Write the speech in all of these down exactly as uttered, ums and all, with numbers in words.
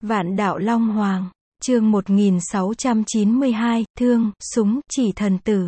Vạn đạo Long Hoàng, chương một nghìn sáu trăm chín mươi hai, thương, súng, chỉ thần tử.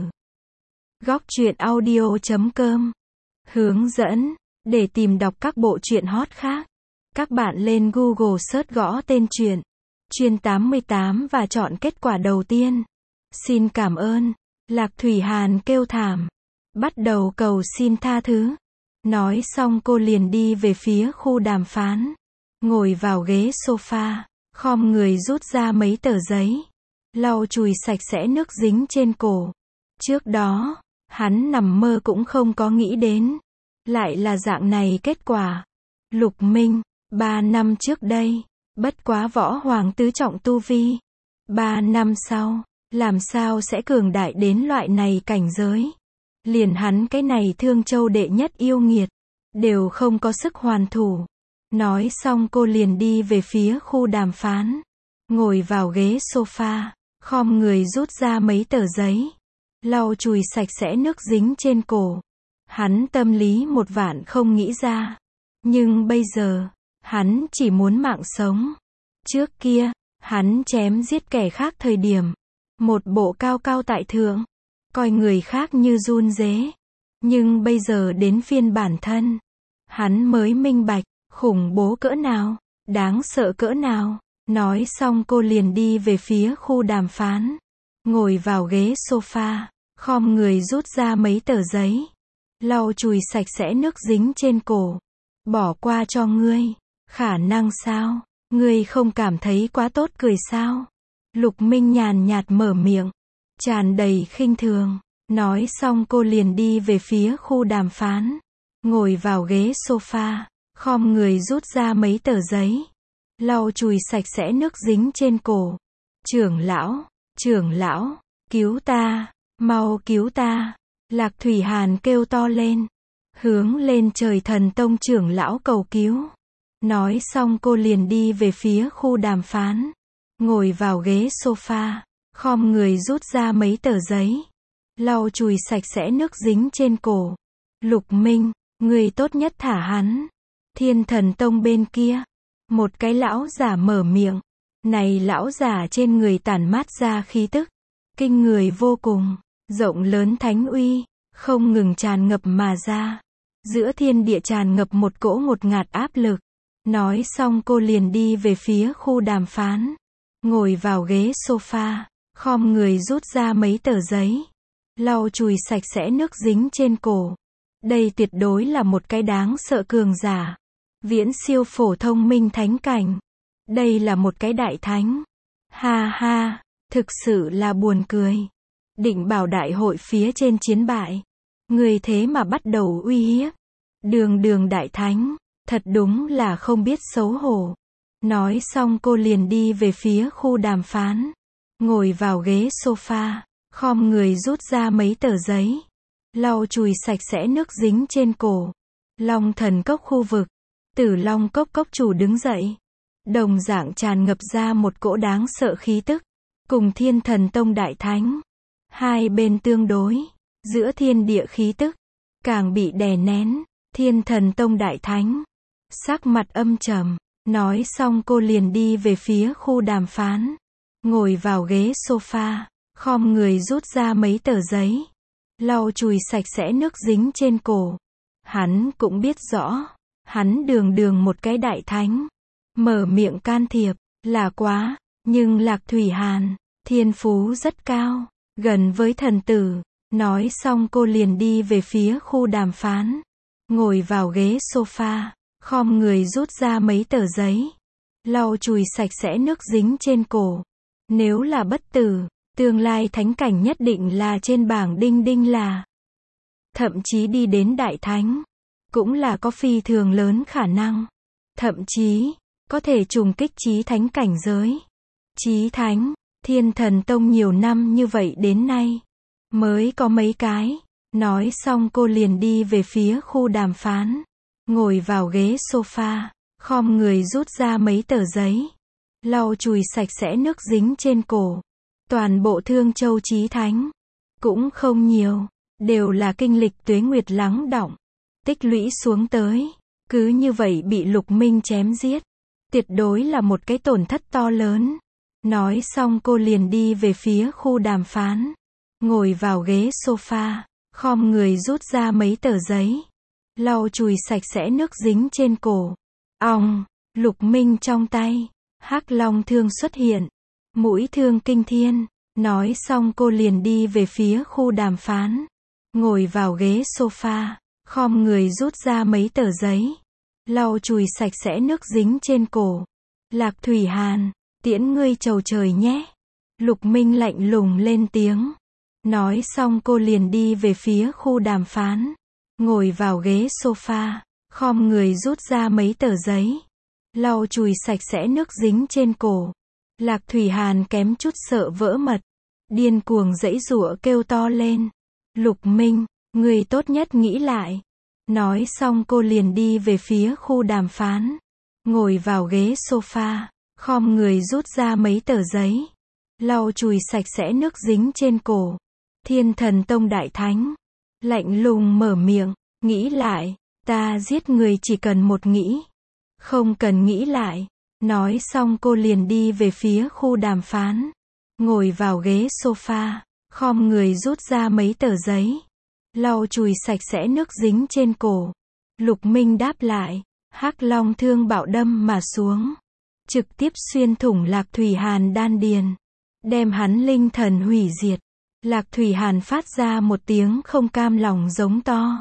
Góc truyện audio chấm com. Hướng dẫn, để tìm đọc các bộ truyện hot khác. Các bạn lên Google search gõ tên truyện, Chuyên tám mươi tám và chọn kết quả đầu tiên. Xin cảm ơn. Lạc Thủy Hàn kêu thảm. Bắt đầu cầu xin tha thứ. Nói xong cô liền đi về phía khu đàm phán. Ngồi vào ghế sofa, khom người rút ra mấy tờ giấy. Lau chùi sạch sẽ nước dính trên cổ. Trước đó, hắn nằm mơ cũng không có nghĩ đến. Lại là dạng này kết quả. Lục Minh, ba năm trước đây, bất quá võ hoàng tứ trọng tu vi. Ba năm sau, làm sao sẽ cường đại đến loại này cảnh giới. Liền hắn cái này Thương Châu đệ nhất yêu nghiệt, đều không có sức hoàn thủ. Nói xong cô liền đi về phía khu đàm phán. Ngồi vào ghế sofa, khom người rút ra mấy tờ giấy. Lau chùi sạch sẽ nước dính trên cổ. Hắn tâm lý một vạn không nghĩ ra. Nhưng bây giờ, hắn chỉ muốn mạng sống. Trước kia, hắn chém giết kẻ khác thời điểm. Một bộ cao cao tại thượng. Coi người khác như run rế. Nhưng bây giờ đến phiên bản thân. Hắn mới minh bạch. Khủng bố cỡ nào, đáng sợ cỡ nào. Nói xong cô liền đi về phía khu đàm phán. Ngồi vào ghế sofa, khom người rút ra mấy tờ giấy. Lau chùi sạch sẽ nước dính trên cổ. Bỏ qua cho ngươi. Khả năng sao? Ngươi không cảm thấy quá tốt cười sao? Lục Minh nhàn nhạt mở miệng, tràn đầy khinh thường. Nói xong cô liền đi về phía khu đàm phán. Ngồi vào ghế sofa, khom người rút ra mấy tờ giấy. Lau chùi sạch sẽ nước dính trên cổ. Trưởng lão, trưởng lão, cứu ta, mau cứu ta. Lạc Thủy Hàn kêu to lên. Hướng lên trời Thần Tông trưởng lão cầu cứu. Nói xong cô liền đi về phía khu đàm phán. Ngồi vào ghế sofa, khom người rút ra mấy tờ giấy. Lau chùi sạch sẽ nước dính trên cổ. Lục Minh, người tốt nhất thả hắn. Thiên Thần Tông bên kia, một cái lão giả mở miệng. Này lão giả trên người tản mát ra khí tức kinh người vô cùng, rộng lớn thánh uy, không ngừng tràn ngập mà ra. Giữa thiên địa tràn ngập một cỗ ngột ngạt áp lực. Nói xong cô liền đi về phía khu đàm phán. Ngồi vào ghế sofa, khom người rút ra mấy tờ giấy. Lau chùi sạch sẽ nước dính trên cổ. Đây tuyệt đối là một cái đáng sợ cường giả. Viễn siêu phổ thông minh thánh cảnh. Đây là một cái đại thánh. Ha ha, thực sự là buồn cười. Định bảo đại hội phía trên chiến bại. Người thế mà bắt đầu uy hiếp. Đường đường đại thánh, thật đúng là không biết xấu hổ. Nói xong cô liền đi về phía khu đàm phán. Ngồi vào ghế sofa, khom người rút ra mấy tờ giấy. Lau chùi sạch sẽ nước dính trên cổ. Long Thần Cốc khu vực. Tử Long Cốc cốc chủ đứng dậy. Đồng dạng tràn ngập ra một cỗ đáng sợ khí tức. Cùng Thiên Thần Tông đại thánh. Hai bên tương đối. Giữa thiên địa khí tức. Càng bị đè nén. Thiên Thần Tông đại thánh. Sắc mặt âm trầm. Nói xong cô liền đi về phía khu đàm phán. Ngồi vào ghế sofa. Khom người rút ra mấy tờ giấy. Lau chùi sạch sẽ nước dính trên cổ. Hắn cũng biết rõ. Hắn đường đường một cái đại thánh. Mở miệng can thiệp, là quá. Nhưng Lạc Thủy Hàn, thiên phú rất cao. Gần với thần tử. Nói xong cô liền đi về phía khu đàm phán. Ngồi vào ghế sofa. Khom người rút ra mấy tờ giấy. Lau chùi sạch sẽ nước dính trên cổ. Nếu là bất tử, tương lai thánh cảnh nhất định là trên bảng đinh đinh là. Thậm chí đi đến đại thánh. Cũng là có phi thường lớn khả năng. Thậm chí, có thể trùng kích chí thánh cảnh giới. Chí thánh, Thiên Thần Tông nhiều năm như vậy đến nay. Mới có mấy cái. Nói xong cô liền đi về phía khu đàm phán. Ngồi vào ghế sofa, khom người rút ra mấy tờ giấy. Lau chùi sạch sẽ nước dính trên cổ. Toàn bộ Thương Châu chí thánh. Cũng không nhiều. Đều là kinh lịch tuế nguyệt lắng đọng. Tích lũy xuống tới. Cứ như vậy bị Lục Minh chém giết. Tuyệt đối là một cái tổn thất to lớn. Nói xong cô liền đi về phía khu đàm phán. Ngồi vào ghế sofa, khom người rút ra mấy tờ giấy. Lau chùi sạch sẽ nước dính trên cổ. Ong, Lục Minh trong tay. Hắc Long thương xuất hiện. Mũi thương kinh thiên. Nói xong cô liền đi về phía khu đàm phán. Ngồi vào ghế sofa, khom người rút ra mấy tờ giấy. Lau chùi sạch sẽ nước dính trên cổ. Lạc Thủy Hàn, tiễn ngươi chầu trời nhé. Lục Minh lạnh lùng lên tiếng. Nói xong cô liền đi về phía khu đàm phán. Ngồi vào ghế sofa, khom người rút ra mấy tờ giấy. Lau chùi sạch sẽ nước dính trên cổ. Lạc Thủy Hàn kém chút sợ vỡ mật. Điên cuồng giãy giụa kêu to lên. Lục Minh, người tốt nhất nghĩ lại. Nói xong cô liền đi về phía khu đàm phán. Ngồi vào ghế sofa, khom người rút ra mấy tờ giấy. Lau chùi sạch sẽ nước dính trên cổ. Thiên Thần Tông Đại Thánh. Lạnh lùng mở miệng. Nghĩ lại, ta giết người chỉ cần một nghĩ. Không cần nghĩ lại. Nói xong cô liền đi về phía khu đàm phán. Ngồi vào ghế sofa, khom người rút ra mấy tờ giấy. Lau chùi sạch sẽ nước dính trên cổ. Lục Minh đáp lại. Hắc Long thương bạo đâm mà xuống. Trực tiếp xuyên thủng Lạc Thủy Hàn đan điền. Đem hắn linh thần hủy diệt. Lạc Thủy Hàn phát ra một tiếng không cam lòng giống to.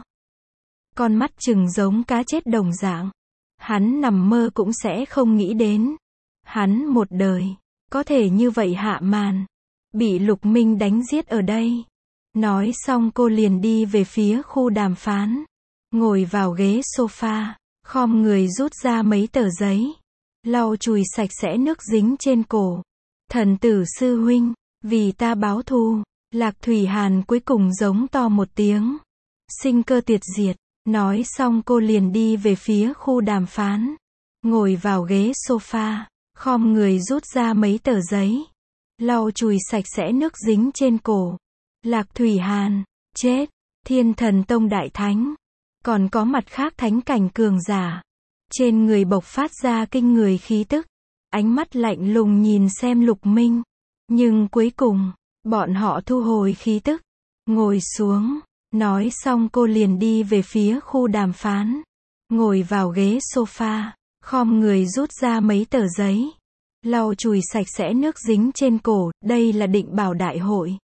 Con mắt trừng giống cá chết đồng dạng. Hắn nằm mơ cũng sẽ không nghĩ đến. Hắn một đời, có thể như vậy hạ màn. Bị Lục Minh đánh giết ở đây. Nói xong cô liền đi về phía khu đàm phán. Ngồi vào ghế sofa, khom người rút ra mấy tờ giấy. Lau chùi sạch sẽ nước dính trên cổ. Thần tử sư huynh, vì ta báo thù. Lạc Thủy Hàn cuối cùng giống to một tiếng. Sinh cơ tuyệt diệt. Nói xong cô liền đi về phía khu đàm phán. Ngồi vào ghế sofa, khom người rút ra mấy tờ giấy. Lau chùi sạch sẽ nước dính trên cổ. Lạc Thủy Hàn, chết. Thiên Thần Tông Đại Thánh. Còn có mặt khác thánh cảnh cường giả. Trên người bộc phát ra kinh người khí tức. Ánh mắt lạnh lùng nhìn xem Lục Minh. Nhưng cuối cùng, bọn họ thu hồi khí tức. Ngồi xuống. Nói xong cô liền đi về phía khu đàm phán. Ngồi vào ghế sofa, khom người rút ra mấy tờ giấy. Lau chùi sạch sẽ nước dính trên cổ. Đây là định bảo đại hội.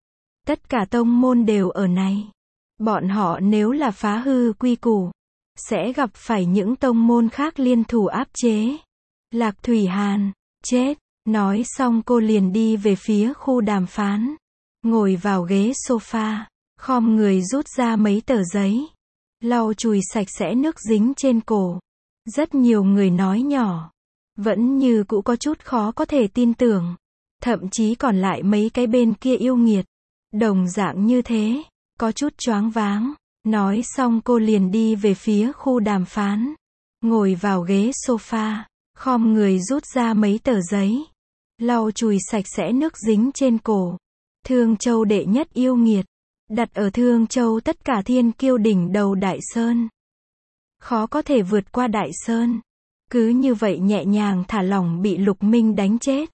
Tất cả tông môn đều ở này. Bọn họ nếu là phá hư quy củ, sẽ gặp phải những tông môn khác liên thủ áp chế. Lạc Thủy Hàn, chết. Nói xong cô liền đi về phía khu đàm phán. Ngồi vào ghế sofa, khom người rút ra mấy tờ giấy. Lau chùi sạch sẽ nước dính trên cổ. Rất nhiều người nói nhỏ. Vẫn như cũ có chút khó có thể tin tưởng. Thậm chí còn lại mấy cái bên kia yêu nghiệt. Đồng dạng như thế. Có chút choáng váng. Nói xong cô liền đi về phía khu đàm phán. Ngồi vào ghế sofa. Khom người rút ra mấy tờ giấy. Lau chùi sạch sẽ nước dính trên cổ. Thương Châu đệ nhất yêu nghiệt. Đặt ở Thương Châu tất cả thiên kiêu đỉnh đầu Đại Sơn. Khó có thể vượt qua Đại Sơn. Cứ như vậy nhẹ nhàng thả lỏng bị Lục Minh đánh chết.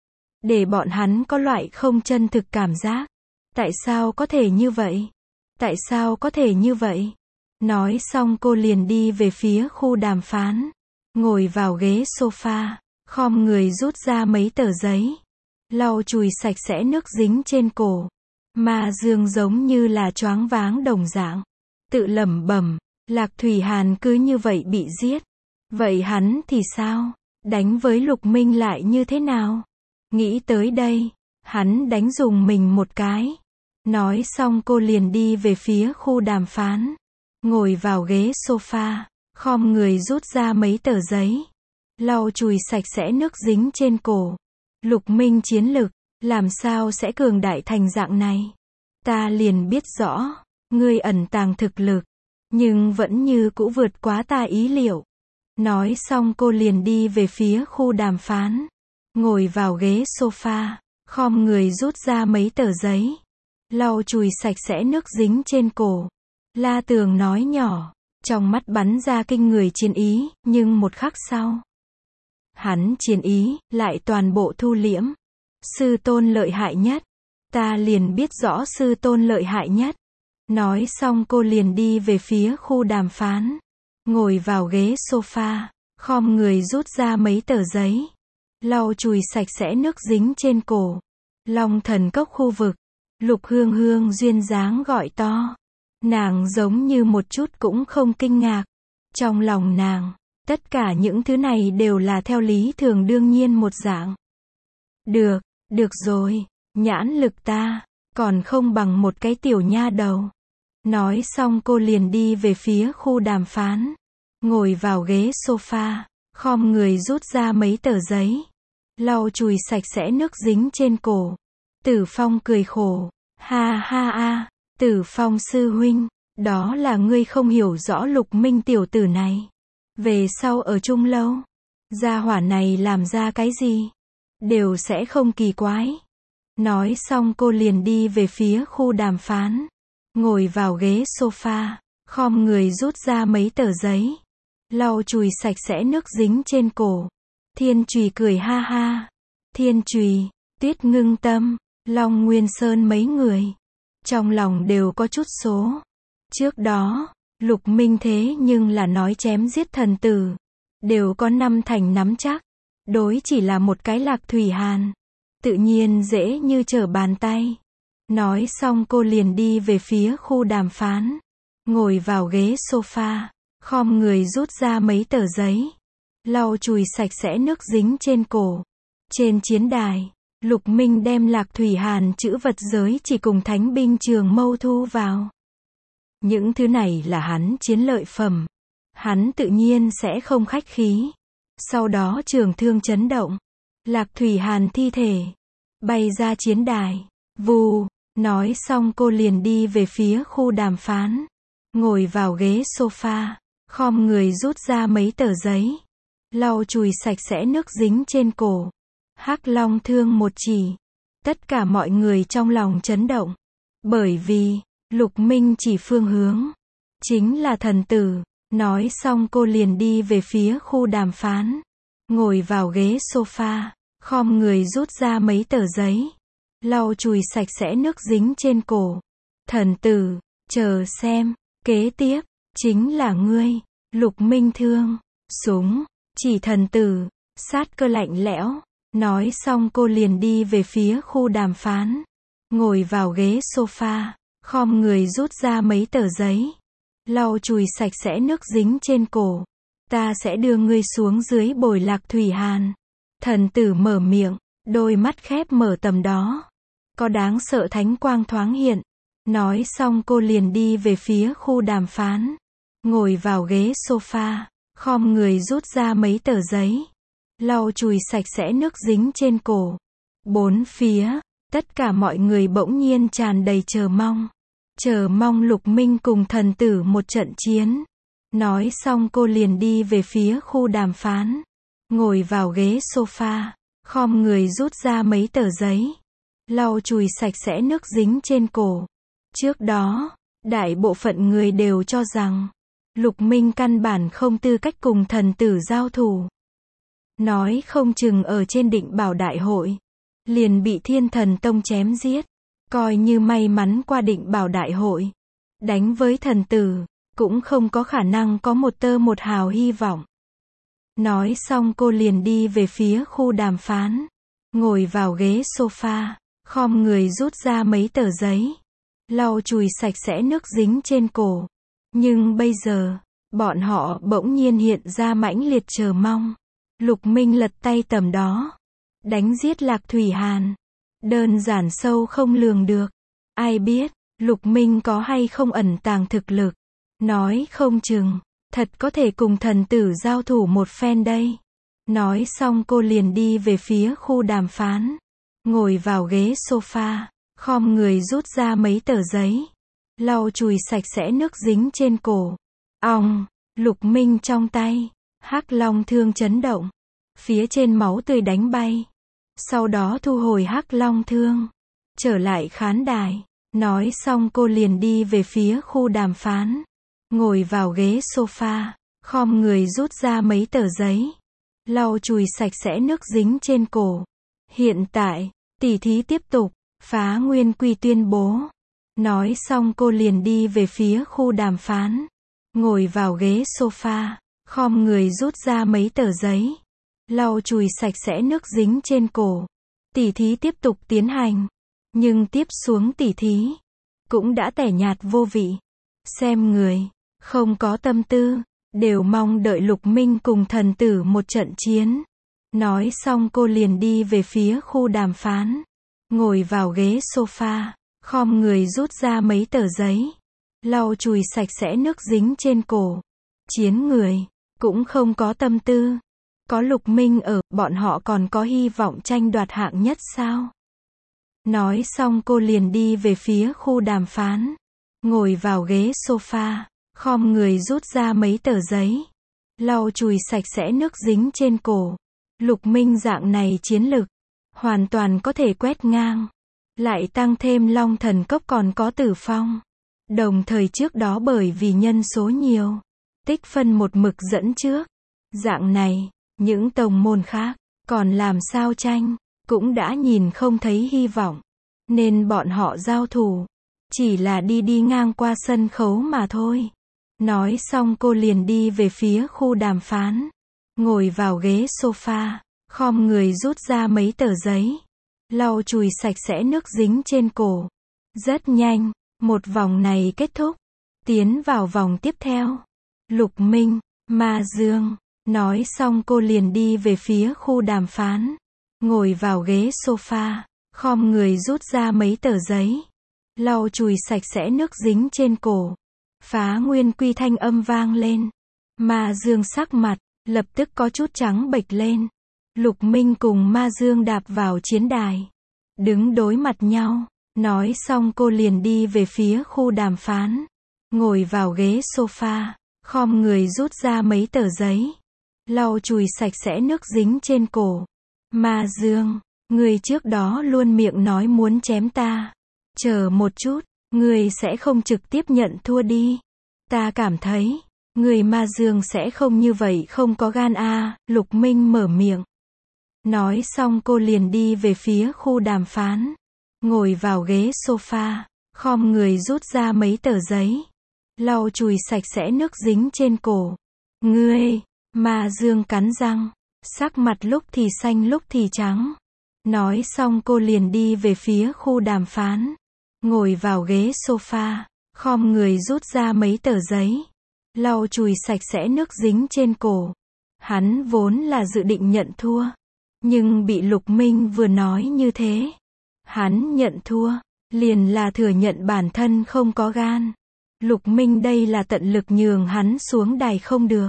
Để bọn hắn có loại không chân thực cảm giác. Tại sao có thể như vậy? Tại sao có thể như vậy? Nói xong cô liền đi về phía khu đàm phán. Ngồi vào ghế sofa, khom người rút ra mấy tờ giấy. Lau chùi sạch sẽ nước dính trên cổ. Ma Dương giống như là choáng váng đồng dạng. Tự lẩm bẩm, Lạc Thủy Hàn cứ như vậy bị giết. Vậy hắn thì sao? Đánh với Lục Minh lại như thế nào? Nghĩ tới đây, hắn đánh dùng mình một cái. Nói xong cô liền đi về phía khu đàm phán. Ngồi vào ghế sofa, khom người rút ra mấy tờ giấy. Lau chùi sạch sẽ nước dính trên cổ. Lục Minh chiến lực, làm sao sẽ cường đại thành dạng này? Ta liền biết rõ, ngươi ẩn tàng thực lực, nhưng vẫn như cũ vượt quá ta ý liệu. Nói xong cô liền đi về phía khu đàm phán. Ngồi vào ghế sofa, khom người rút ra mấy tờ giấy. Lau chùi sạch sẽ nước dính trên cổ. La Tường nói nhỏ, trong mắt bắn ra kinh người chiến ý, nhưng một khắc sau, Hắn chiến ý, lại toàn bộ thu liễm. Sư tôn lợi hại nhất. Ta liền biết rõ sư tôn lợi hại nhất. Nói xong cô liền đi về phía khu đàm phán. Ngồi vào ghế sofa, khom người rút ra mấy tờ giấy. Lau chùi sạch sẽ nước dính trên cổ. Long thần cốc khu vực. Lục Hương Hương duyên dáng gọi to. Nàng giống như một chút cũng không kinh ngạc. Trong lòng nàng, tất cả những thứ này đều là theo lý thường đương nhiên một dạng. Được, được rồi, nhãn lực ta, còn không bằng một cái tiểu nha đầu. Nói xong cô liền đi về phía khu đàm phán. Ngồi vào ghế sofa, khom người rút ra mấy tờ giấy. Lau chùi sạch sẽ nước dính trên cổ. Tử Phong cười khổ. Ha ha a, Tử Phong sư huynh, đó là ngươi không hiểu rõ Lục Minh tiểu tử này. Về sau ở chung lâu, gia hỏa này làm ra cái gì, đều sẽ không kỳ quái. Nói xong cô liền đi về phía khu đàm phán. Ngồi vào ghế sofa, khom người rút ra mấy tờ giấy. Lau chùi sạch sẽ nước dính trên cổ. Thiên Trùy cười ha ha. Thiên Trùy, Tuyết Ngưng Tâm, Long Nguyên Sơn mấy người, trong lòng đều có chút số. Trước đó, Lục Minh thế nhưng là nói chém giết thần tử. Đều có năm thành nắm chắc. Đối chỉ là một cái Lạc Thủy Hàn. Tự nhiên dễ như trở bàn tay. Nói xong cô liền đi về phía khu đàm phán. Ngồi vào ghế sofa, khom người rút ra mấy tờ giấy. Lau chùi sạch sẽ nước dính trên cổ. Trên chiến đài, Lục Minh đem Lạc Thủy Hàn chữ vật giới chỉ cùng thánh binh trường mâu thu vào. Những thứ này là hắn chiến lợi phẩm. Hắn tự nhiên sẽ không khách khí. Sau đó trường thương chấn động. Lạc Thủy Hàn thi thể bay ra chiến đài. Vù, nói xong cô liền đi về phía khu đàm phán. Ngồi vào ghế sofa, khom người rút ra mấy tờ giấy. Lau chùi sạch sẽ nước dính trên cổ. Hắc Long thương một chỉ. Tất cả mọi người trong lòng chấn động. Bởi vì, Lục Minh chỉ phương hướng. Chính là thần tử. Nói xong cô liền đi về phía khu đàm phán. Ngồi vào ghế sofa, khom người rút ra mấy tờ giấy. Lau chùi sạch sẽ nước dính trên cổ. Thần tử, chờ xem, kế tiếp, chính là ngươi. Lục Minh thương, súng, chỉ thần tử, sát cơ lạnh lẽo. Nói xong cô liền đi về phía khu đàm phán. Ngồi vào ghế sofa, khom người rút ra mấy tờ giấy. Lau chùi sạch sẽ nước dính trên cổ. Ta sẽ đưa ngươi xuống dưới bồi Lạc Thủy Hàn. Thần tử mở miệng, đôi mắt khép mở tầm đó. Có đáng sợ thánh quang thoáng hiện. Nói xong cô liền đi về phía khu đàm phán. Ngồi vào ghế sofa, khom người rút ra mấy tờ giấy. Lau chùi sạch sẽ nước dính trên cổ. Bốn phía, tất cả mọi người bỗng nhiên tràn đầy chờ mong. Chờ mong Lục Minh cùng thần tử một trận chiến. Nói xong cô liền đi về phía khu đàm phán. Ngồi vào ghế sofa, khom người rút ra mấy tờ giấy. Lau chùi sạch sẽ nước dính trên cổ. Trước đó, đại bộ phận người đều cho rằng Lục Minh căn bản không tư cách cùng thần tử giao thủ. Nói không chừng ở trên Định Bảo đại hội, liền bị Thiên Thần Tông chém giết. Coi như may mắn qua Định Bảo đại hội, đánh với thần tử, cũng không có khả năng có một tơ một hào hy vọng. Nói xong cô liền đi về phía khu đàm phán. Ngồi vào ghế sofa, khom người rút ra mấy tờ giấy. Lau chùi sạch sẽ nước dính trên cổ. Nhưng bây giờ, bọn họ bỗng nhiên hiện ra mãnh liệt chờ mong. Lục Minh lật tay tầm đó. Đánh giết Lạc Thủy Hàn. Đơn giản sâu không lường được. Ai biết, Lục Minh có hay không ẩn tàng thực lực. Nói không chừng, thật có thể cùng thần tử giao thủ một phen đây. Nói xong cô liền đi về phía khu đàm phán. Ngồi vào ghế sofa, khom người rút ra mấy tờ giấy. Lau chùi sạch sẽ nước dính trên cổ. Ong, Lục Minh trong tay. Hắc Long thương chấn động. Phía trên máu tươi đánh bay. Sau đó thu hồi Hắc Long thương. Trở lại khán đài. Nói xong cô liền đi về phía khu đàm phán. Ngồi vào ghế sofa, khom người rút ra mấy tờ giấy. lau chùi sạch sẽ nước dính trên cổ. Hiện tại, tỉ thí tiếp tục, Phá Nguyên Quy tuyên bố. Nói xong cô liền đi về phía khu đàm phán. Ngồi vào ghế sofa, khom người rút ra mấy tờ giấy. Lau chùi sạch sẽ nước dính trên cổ. Tỉ thí tiếp tục tiến hành. Nhưng tiếp xuống tỉ thí, cũng đã tẻ nhạt vô vị. Xem người, không có tâm tư, đều mong đợi Lục Minh cùng thần tử một trận chiến. Nói xong cô liền đi về phía khu đàm phán. Ngồi vào ghế sofa, khom người rút ra mấy tờ giấy. Lau chùi sạch sẽ nước dính trên cổ. Chiến người, cũng không có tâm tư. Có Lục Minh ở, bọn họ còn có hy vọng tranh đoạt hạng nhất sao? Nói xong cô liền đi về phía khu đàm phán. Ngồi vào ghế sofa, khom người rút ra mấy tờ giấy. Lau chùi sạch sẽ nước dính trên cổ. Lục Minh dạng này chiến lực, hoàn toàn có thể quét ngang. Lại tăng thêm Long Thần Cốc còn có Tử Phong. Đồng thời trước đó bởi vì nhân số nhiều, tích phân một mực dẫn trước. Dạng này, những tông môn khác, còn làm sao tranh, cũng đã nhìn không thấy hy vọng. Nên bọn họ giao thủ, chỉ là đi đi ngang qua sân khấu mà thôi. Nói xong cô liền đi về phía khu đàm phán. Ngồi vào ghế sofa, khom người rút ra mấy tờ giấy. Lau chùi sạch sẽ nước dính trên cổ. Rất nhanh, một vòng này kết thúc. Tiến vào vòng tiếp theo. Lục Minh, Ma Dương. Nói xong cô liền đi về phía khu đàm phán. Ngồi vào ghế sofa, khom người rút ra mấy tờ giấy. Lau chùi sạch sẽ nước dính trên cổ. Phá Nguyên Quy thanh âm vang lên. Ma Dương sắc mặt, lập tức có chút trắng bệch lên. Lục Minh cùng Ma Dương đạp vào chiến đài. Đứng đối mặt nhau. Nói xong cô liền đi về phía khu đàm phán. Ngồi vào ghế sofa, khom người rút ra mấy tờ giấy. Lau chùi sạch sẽ nước dính trên cổ. Ma Dương, người trước đó luôn miệng nói muốn chém ta. Chờ một chút, người sẽ không trực tiếp nhận thua đi. Ta cảm thấy, người Ma Dương sẽ không như vậy không có gan a. À, Lục Minh mở miệng. Nói xong cô liền đi về phía khu đàm phán. Ngồi vào ghế sofa, khom người rút ra mấy tờ giấy. Lau chùi sạch sẽ nước dính trên cổ. Ngươi, Ma Dương cắn răng, sắc mặt lúc thì xanh lúc thì trắng. Nói xong cô liền đi về phía khu đàm phán. Ngồi vào ghế sofa, khom người rút ra mấy tờ giấy. Lau chùi sạch sẽ nước dính trên cổ. Hắn vốn là dự định nhận thua. Nhưng bị Lục Minh vừa nói như thế. Hắn nhận thua, liền là thừa nhận bản thân không có gan. Lục Minh đây là tận lực nhường hắn xuống đài không được.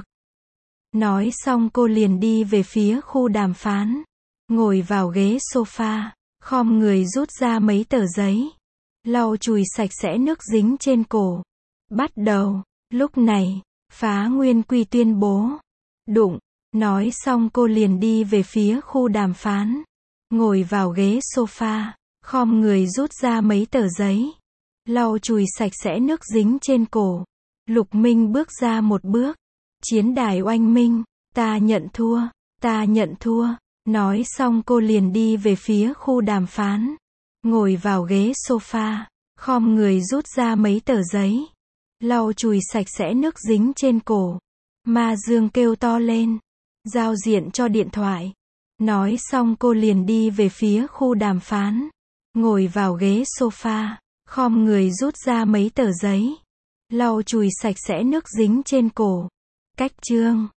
Nói xong cô liền đi về phía khu đàm phán. Ngồi vào ghế sofa, khom người rút ra mấy tờ giấy. Lau chùi sạch sẽ nước dính trên cổ. Bắt đầu, lúc này, Phá Nguyên Quy tuyên bố. Đụng, nói xong cô liền đi về phía khu đàm phán. Ngồi vào ghế sofa, khom người rút ra mấy tờ giấy. Lau chùi sạch sẽ nước dính trên cổ. Lục Minh bước ra một bước. Chiến đài oanh minh, ta nhận thua, ta nhận thua. Nói xong cô liền đi về phía khu đàm phán. Ngồi vào ghế sofa, khom người rút ra mấy tờ giấy. Lau chùi sạch sẽ nước dính trên cổ. Ma Dương kêu to lên. Giao diện cho điện thoại. Nói xong cô liền đi về phía khu đàm phán. Ngồi vào ghế sofa, khom người rút ra mấy tờ giấy. Lau chùi sạch sẽ nước dính trên cổ. Cách chương